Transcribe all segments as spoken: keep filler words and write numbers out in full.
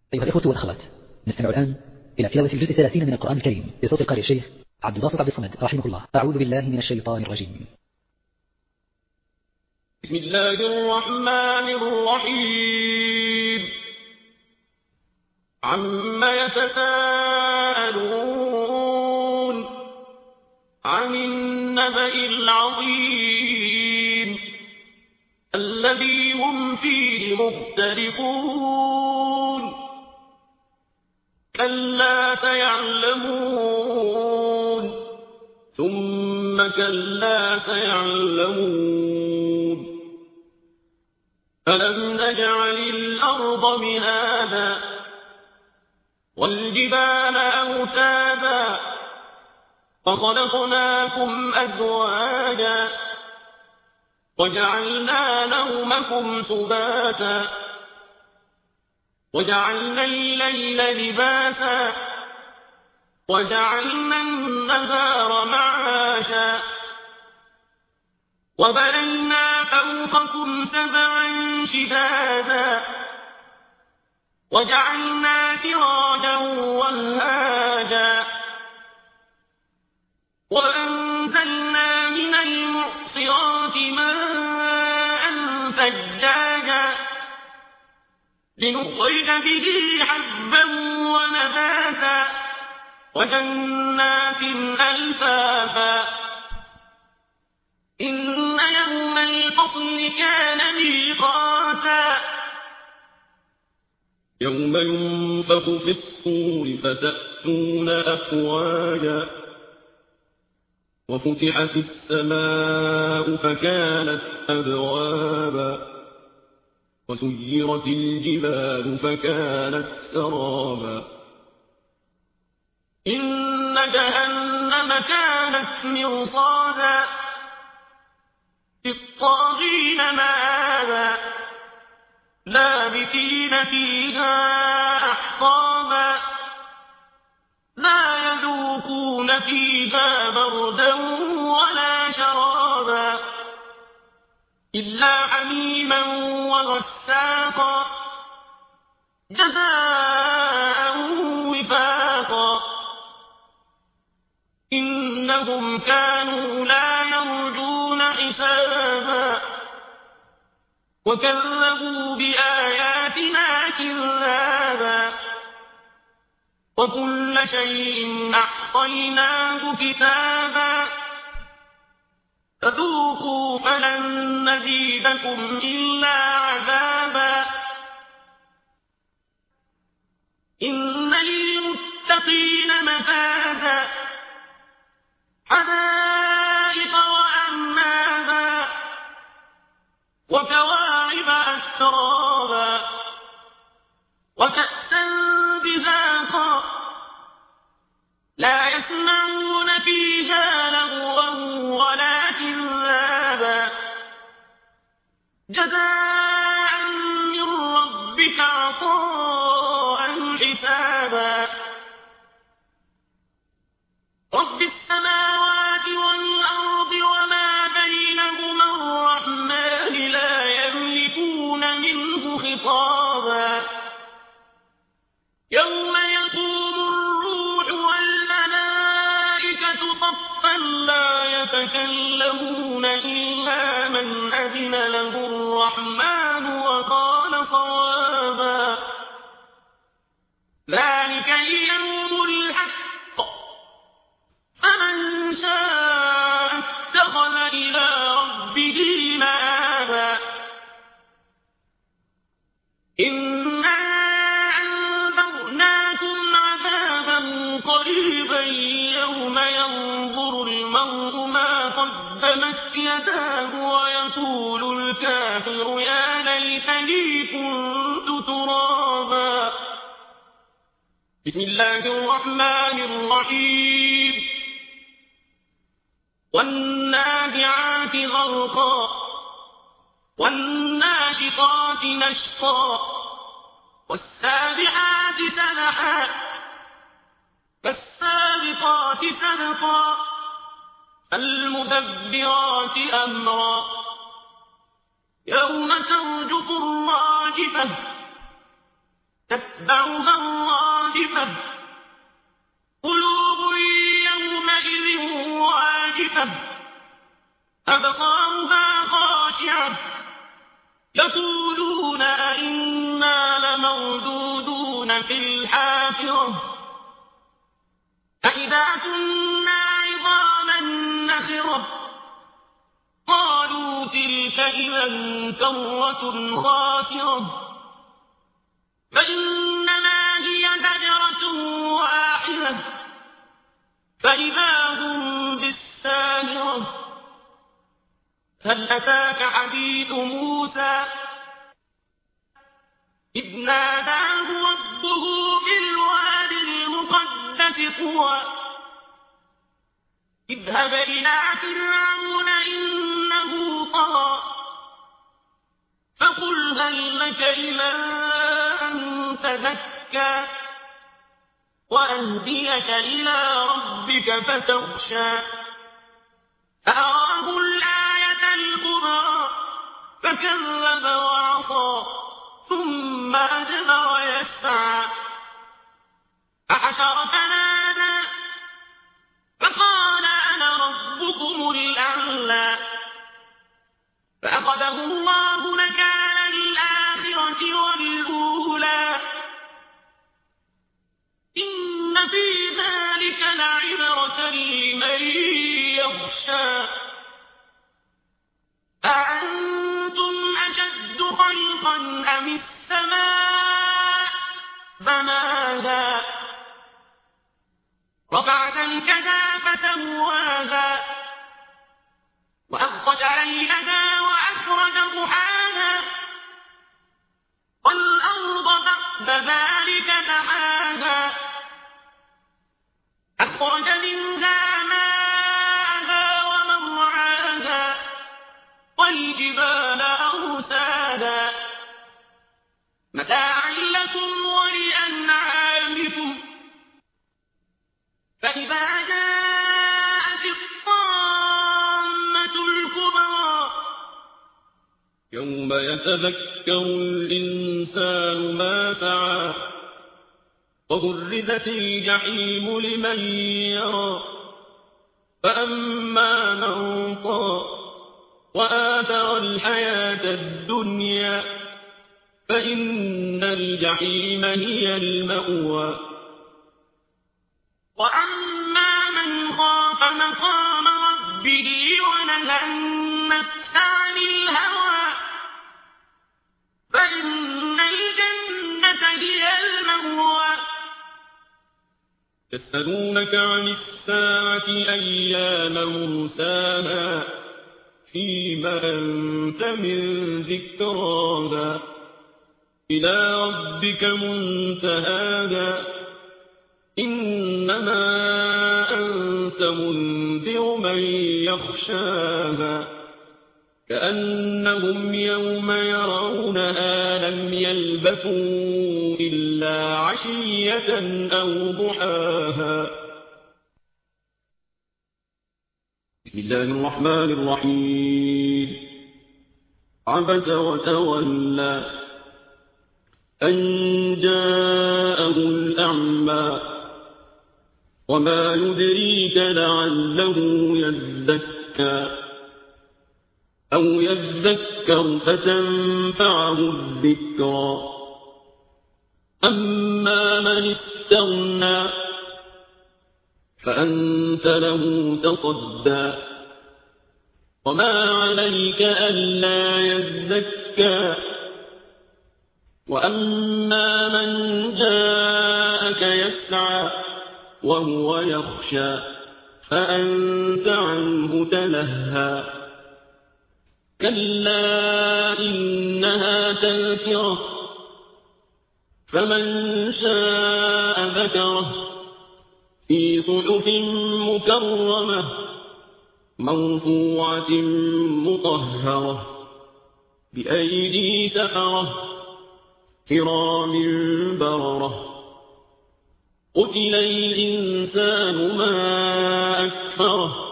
أيها الإخوة والأخوات، نستمع الآن إلى تلاوة الجزء الثلاثين من القرآن الكريم بصوت القارئ الشيخ عبد الباسط عبد الصمد رحمه الله. أعوذ بالله من الشيطان الرجيم. بسم الله الرحمن الرحيم. عما يتساءلون عن النبأ العظيم الذي هم فيه مختلفون. كلا سيعلمون ثم كلا سيعلمون. ألم نجعل الأرض مهادا والجبال أوتادا فخلقناكم أزواجا وجعلنا نومكم سباتا وجعلنا الليل لباسا وجعلنا النهار معاشا وبنينا فوقكم سبعا شدادا وجعلنا سراجا وهاجا وأنزلنا من المعصرات ماء ثجاجا لنخرج به حبا ونباتا وجنات ألفافا. إن يوم الفصل كان ميقاتا يوم ينفخ في الصور فتأتون أفواجا وفتحت السماء فكانت أبوابا وسيرت الجبال فكانت سرابا. إن جهنم كانت مرصادا للطاغين مآبا لابثين فيها أحقابا لا يذوقون فيها بردا ولا شرابا إلا حميما وغساقا جزاء وفاقا. إنهم كانوا لا يرجون حسابا وكذبوا بآياتنا كذابا وكل شيء أحصيناه كتابا فذوقوا فلن نزيدكم إلا عذابا. إن للمتقين مفازا حدائق وأعنابا وكواعب أترابا وكأسا دهاقا لا يسمعون فيها لغوا ولا كذابا جزاء من ربك عطاء حسابا. رب السماوات والأرض وما بينهما الرحمن لا يملكون منه خطابا. يوم يقوم الروح والملائكة صفا لا يتكلمون إلا من أذن له الرحمن وقال صوابا. ذلك اليوم الحق فمن شاء اتخذ إلى ربه مآبا. إنا أنذرناكم عذابا قريبا يوم ينظر المرء ما قدمت يداه ويقول الكافر يا ليتني كنت ترابا. بسم الله الرحمن الرحيم. والنازعات غرقا والناشطات نشطا والسابحات سبحا فالسابقات سبقا فالمدبرات أمرا يوم ترجف الراجفة تتبعها الرادفة قلوب يومئذ واجفة أبصارها خاشعة يقولون أئنا لمردودون في الحافرة أئذا كنا عظاما نخرة قالوا تلك إذا كرة خاسرة فإنما هي زجرة واحدة فإذا هم بالساهرة هل أتاك حديث موسى إذ ناداه ربه بالواد المقدس طوى اذهب إلى فرعون إنه طغى فقل هل لك إلى أن تزكى وأهديك إلى ربك فتخشى فأراه الآية الكبرى فكذب وعصى ثم أدبر يسعى فحشر فنادى فقال أنا ربكم الأعلى فأخذه الله نكال الآخرة والأولى إن في ذلك لعبرة لمن يخشى أأنتم أشد خلقا أم السماء بناها رفع سمكها فسواها وأغطش ليلها وأخرج ضحاها والأرض بعد ذلك دحاها أخرج منها ماءها ومرعاها والجبال أرساها متاعا لكم ولأنعامكم فإذا جاءت الطامة الكبرى يوم يتذكر الإنسان ما سعى وبرزت الجحيم لمن يرى فأما من طغى وآثر الحياة الدنيا فإن الجحيم هي المأوى وأما من خاف مقام ربه ونهى النفس عن الهوى فإن الجنة هي المأوى يسألونك عن الساعة أيان مرساها فيما أنت من ذكراها إلى ربك منتهاها إنما أنت منذر من يخشاها كأنهم يوم يرونها لم يلبثوا إلا عشية أو ضحاها بسم الله الرحمن الرحيم عبس وتولى أن جاءه الأعمى وما يدريك لعله يزكى أو يذكر فتنفعه الذكرى أما من استغنى فأنت له تصدى وما عليك ألا يزكى وأما من جاءك يسعى وهو يخشى فأنت عنه تلهى كلا إنها تذكرة فمن شاء ذكره في صحف مكرمة مرفوعة مطهرة بأيدي سفرة كرام بررة قتل الإنسان ما أكفره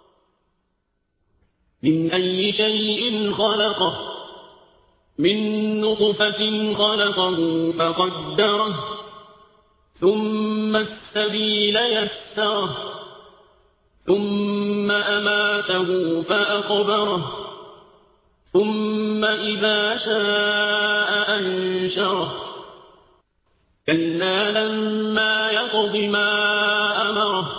من أي شيء خلقه من نطفة خلقه فقدره ثم السبيل يسره ثم أماته فأقبره ثم إذا شاء أنشره كلا لما يقض ما أمره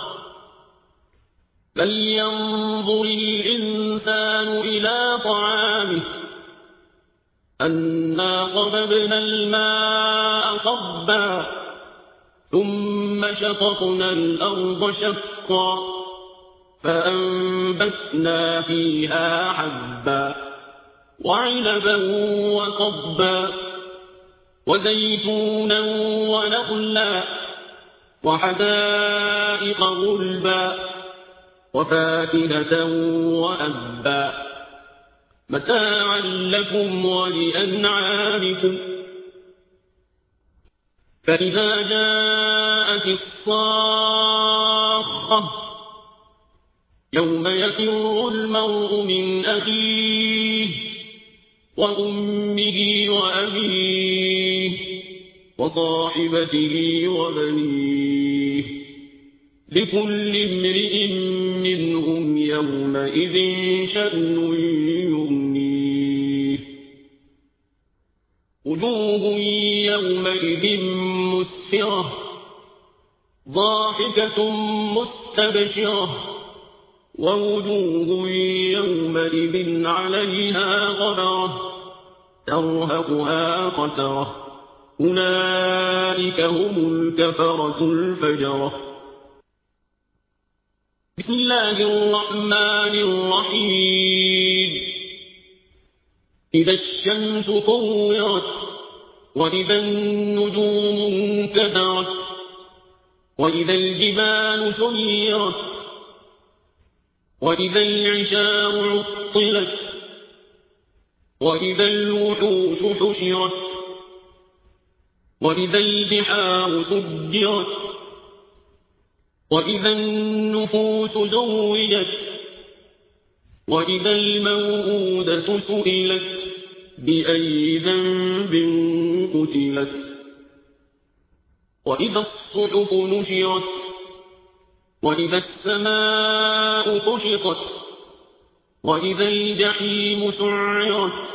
فلينظر الإنسان إلى طعامه أنا صببنا الماء صبا ثم شققنا الأرض شقا فأنبتنا فيها حبا وعنبا وقضبا وزيتونا ونخلا وحدائق غلبا وفاكهة وأبا متاعا لكم ولأنعامكم فإذا جاءت الصاخة يوم يفر المرء من أخيه وأمه وأبيه وصاحبته وبنيه لكل امرئ منهم يومئذ شأن يغنيه وجوه يومئذ مسفرة ضاحكة مستبشرة ووجوه يومئذ عليها غبرة ترهقها قترة أولئك هم الكفرة الفجرة بسم الله الرحمن الرحيم إذا الشمس كورت وإذا النجوم انكدرت وإذا الجبال سيرت وإذا العشار عطلت وإذا الوحوش حشرت وإذا البحار سجرت وإذا النفوس زوجت وإذا الموءودة سئلت بأي ذنب قتلت وإذا الصحف نشرت وإذا السماء كشطت وإذا الجحيم سعرت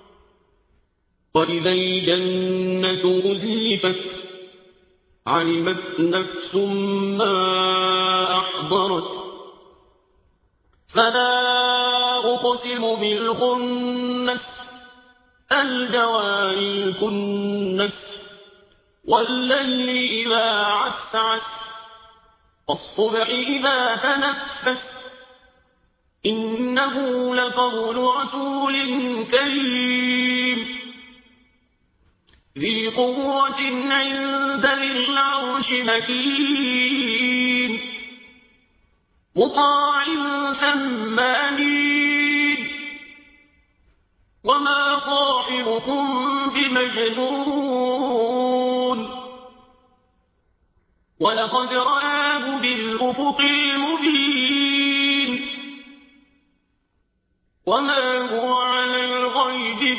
وإذا الجنة أزلفت علمت نفس ما أحضرت فلا أقسم بالخنس الجوار الكنس والليل إذا عسعس والصبح إذا تنفس إنه لقول رسول كريم ذي قوة عند ذي العرش مكين مطاع ثم أمين وما صاحبكم بمجنون ولقد رآه بالأفق المبين وما هو على الغيب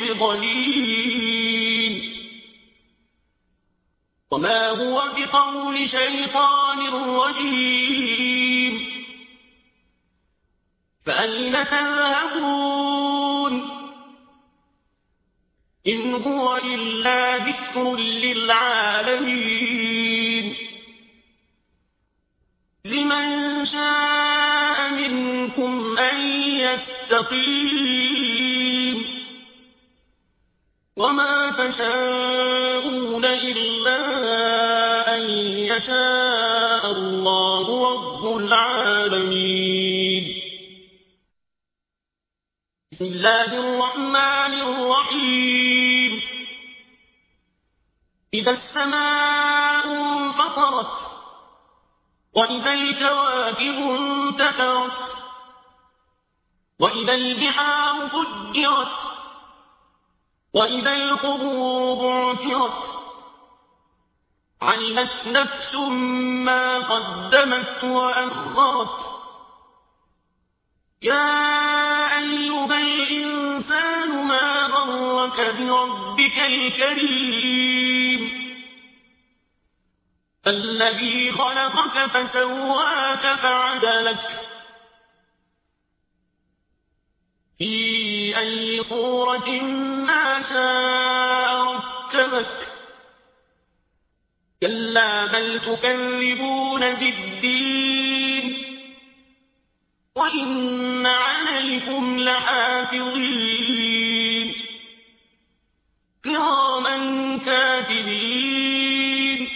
بضليل وما هو بقول شيطان رجيم فأين تذهبون إن هو إلا ذكر للعالمين لمن شاء منكم أن يستقيم وما تشاءون إلا أن يشاء الله رب العالمين بسم الله الرحمن الرحيم إذا السماء انفطرت وإذا الكواكب انتثرت وإذا البحار فجرت وإذا القبور بعثرت علمت نفس ما قدمت وأخرت يا أيها الإنسان ما غرك بربك الكريم الذي خلقك فسواك فعدلك في أي صورة ما شاء ركبك كلا بل تكذبون بالدين وإن عليكم لحافظين كراما كاتبين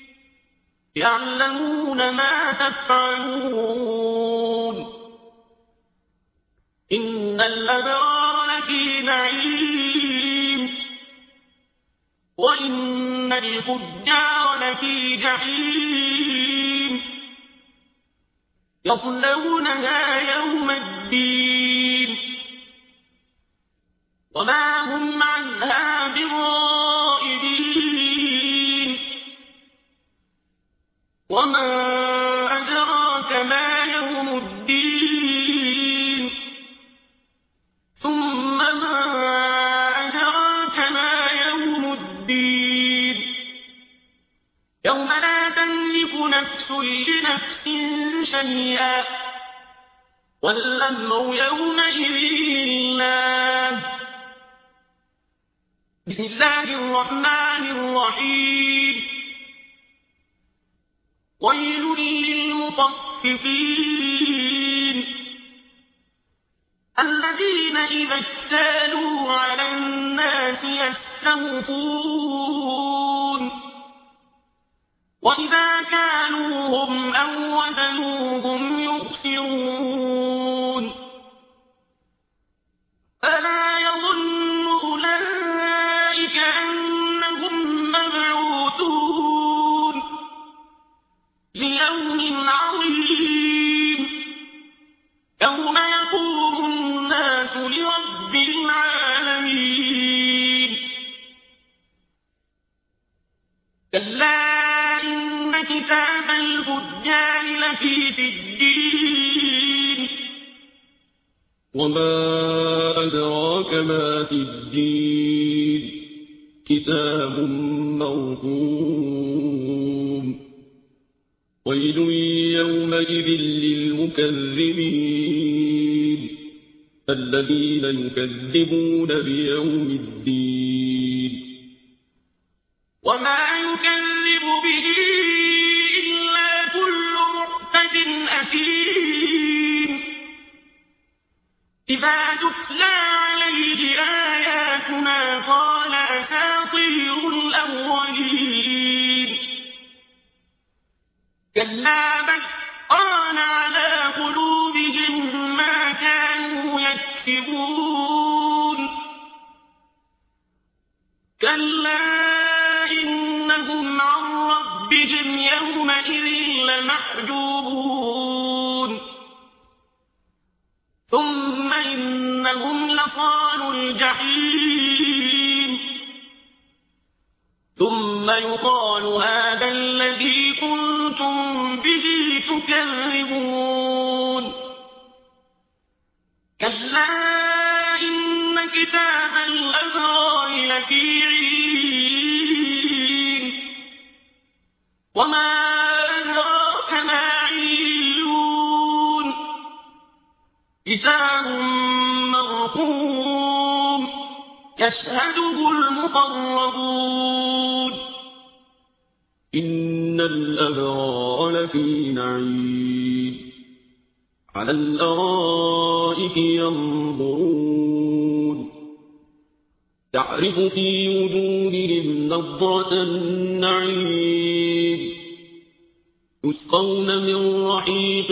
يعلمون ما تفعلون إن الأبرار لفي نعيم وإن الفجار لفي جحيم يصلونها يوم الدين وما هم عنها بغائبين وما أدراك ما يوم الدين ثم ما أدراك ما يوم الدين يوم لا تملك نفس لنفس شيئا والأمر يومئذ لله بسم الله الرحمن الرحيم ويل للمطففين الذين إذا اكتالوا على الناس يستوفون وإذا كانوهم أو وزنوهم يخسرون ألا يظن أولئك أنهم مبعوثون ليوم عظيم يوم يقوم الناس لرب العالمين كلا إن كتاب الفجار لفي سجين وما أدراك ما سجين كتاب مرقوم ويل يومئذ للمكذبين الذين يكذبون بيوم الدين وما يكذب به إلا كل معتد أثيم إذا تتلى عليه آياتنا قال أساطير الأولين كلا بل ران على قلوبهم ما كانوا يكسبون كلا إنهم عن ربهم يومئذ لمحجوبون ثم إنهم لصالوا الجحيم ثم يقال هذا الذي كنتم به تكذبون كلا إن كتاب الأبرار لفي عليين وما أدراك ما عليون كتاب مرقوم يشهده المقربون إن الأبرار لفي نعيم على الأرائك ينظرون تعرف في وجوههم نضرة النعيم يسقون من رحيق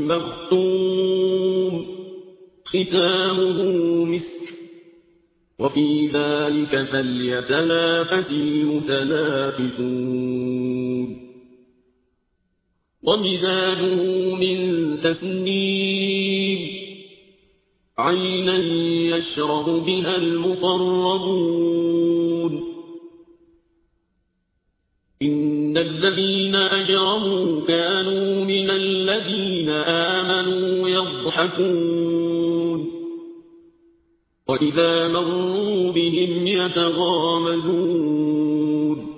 مختوم ختامه مسك وفي ذلك فليتنافس المتنافسون ومزاجه من تسنيم عينا يشرب بها المقربون إن الذين أجرموا كانوا من الذين آمنوا يضحكون وإذا مروا بهم يتغامزون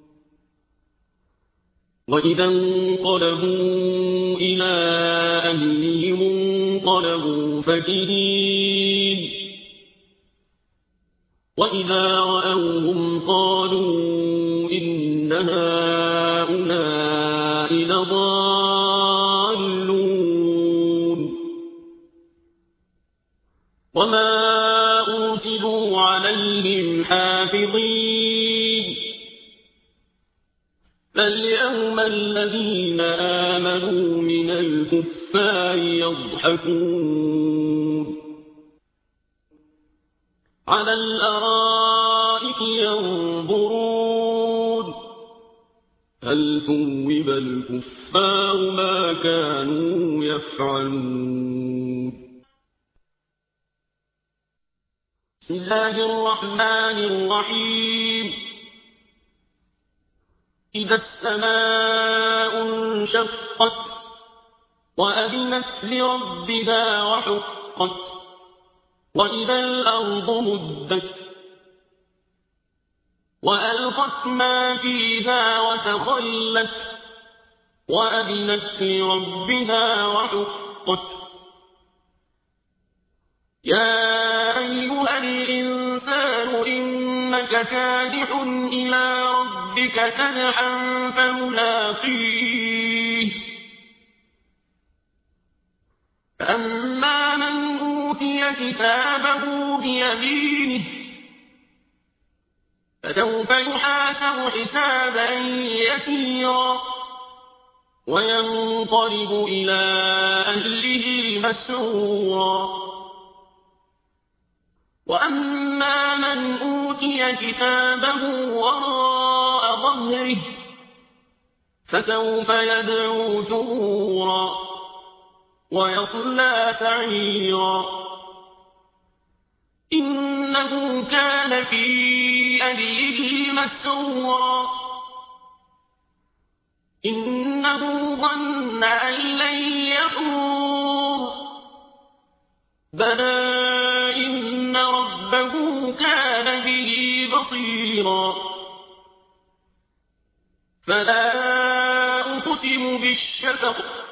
وإذا انقلبوا إلى أهلهم انقلبوا فكهين وإذا رأوهم قالوا إن هؤلاء لضالون وما أرسلوا عليهم حافظين فاليوم الذين آمنوا من الكفار يضحكون على الأرائك ينظرون هل ثوب الكفار ما كانوا يفعلون بسم الله الرحمن الرحيم إذا السماء انشقت وأذنت لربها وحقت وإذا الأرض مدت وألقت ما فيها وتخلت وأذنت لربها وحقت يا أيها الإنسان إنك كادح إلى ربك كدحا فملاقيه فأما من أوتي كتابه بيمينه فسوف يحاسب حسابا يسيرا وينقلب إلى أهله مسرورا وأما من أوتي كتابه وراء ظهره فسوف يدعو ثبورا ويصلى سعيرا إنه كان في أهله مسرورا إنه ظن أن لن يحور بلى إن ربه كان به بصيرا فلا أقسم بالشفق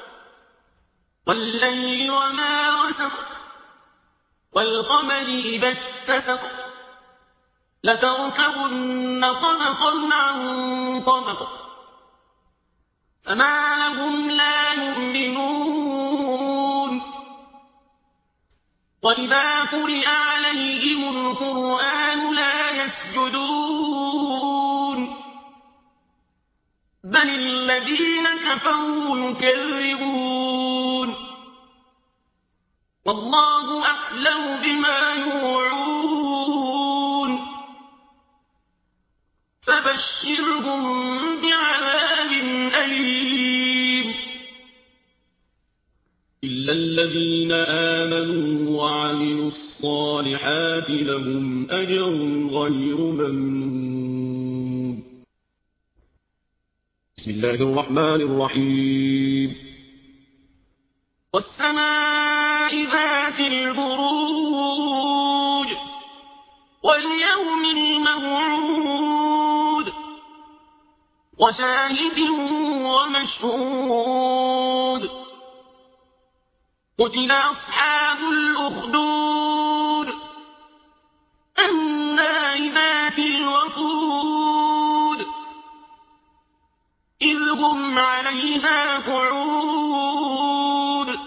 والليل وما وسق والقمر إذا اتسق لتركبن طبقا عن طبق فما لهم لا يؤمنون وإذا قرئ عليهم القرآن لا يسجدون بل الذين كفروا يكذبون والله أعلم بما يوعون فبشرهم بعذاب أليم إلا الذين آمنوا وعملوا الصالحات لهم أجر غير ممنون بسم الله الرحمن الرحيم والسماء ذات البروج واليوم الموعود وشاهد ومشهود قتل أصحاب الأخدود النار ذات الوقود إذ هم عليها قعود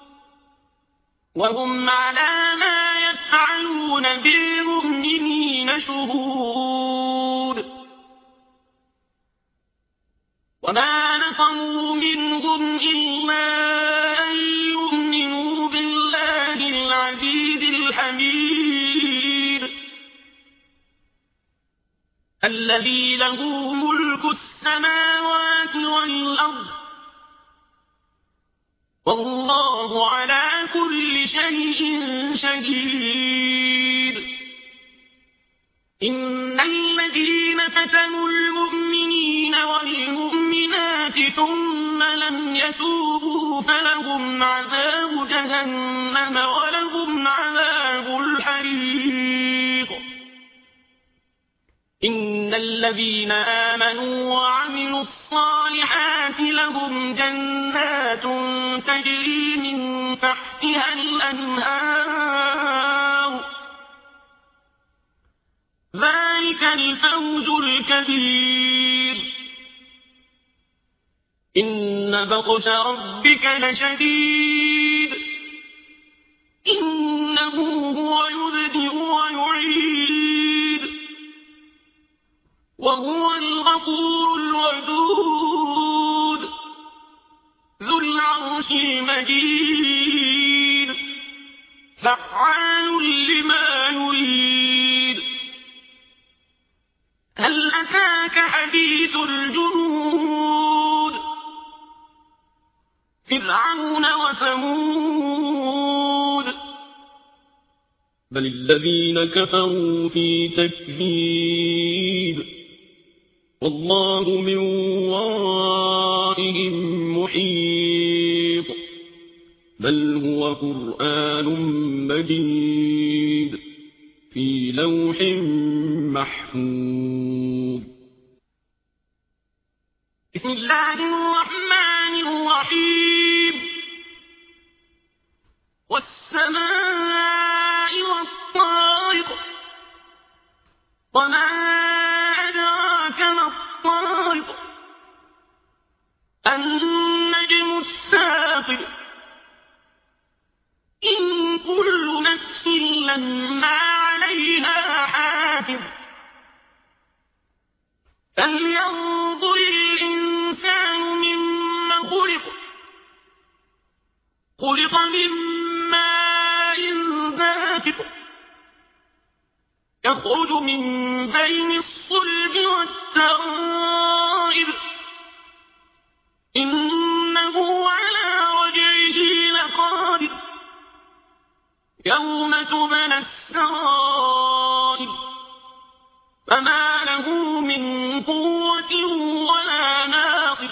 وهم على ما يفعلون بالمؤمنين شهود وما نقموا منهم إلا أن يؤمنوا بالله العزيز الحميد الذي له ملك السماوات والأرض والله على كل شيء شهيد إن الذين فتنوا المؤمنين والمؤمنات ثم لم يتوبوا فلهم عذاب جهنم ولهم عذاب الحريق الذين آمنوا وعملوا الصالحات لهم جنات تجري من تحتها الأنهار ذلك الفوز الكبير إن بطش ربك لشديد إنه هو يبدئ ويعيد وهو الغفور الودود ذو العرش المجيد فعال لما يريد هل أتاك حديث الجنود فرعون وثمود بل الذين كفروا في تكذيب والله من ورائهم محيط بل هو قرآن مجيد في لوح محفوظ بسم الله الرحمن الرحيم والسماء والطارق وما أدراك ما الطارق النجم الساقط إن كل نفس لما عليها حافظ فلينظر الإنسان مما خلق خلق من ماء دافق يخرج من بين الصلب والترائب إنه على رجعه لقادر يوم تبلى السرائر فما له من قوة ولا ناصر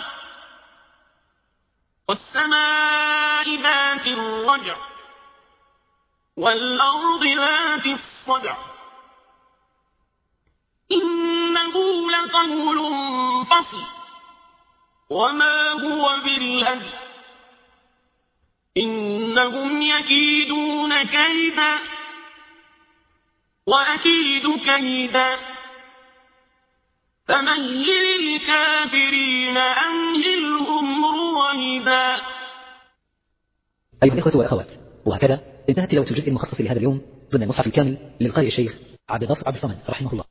والسماء ذات الرجع والأرض ذات الصدع إنه لقول فصل وما هو بالهزل إنهم يكيدون كيدا وأكيد كيدا فمهل الكافرين أمهلهم رويدا. أيها الإخوة والأخوات، وهكذا انتهت تلاوة الجزء المخصص لهذا اليوم ضمن المصحف الكامل للقارئ الشيخ عبد الناصر عبد الصمد رحمه الله.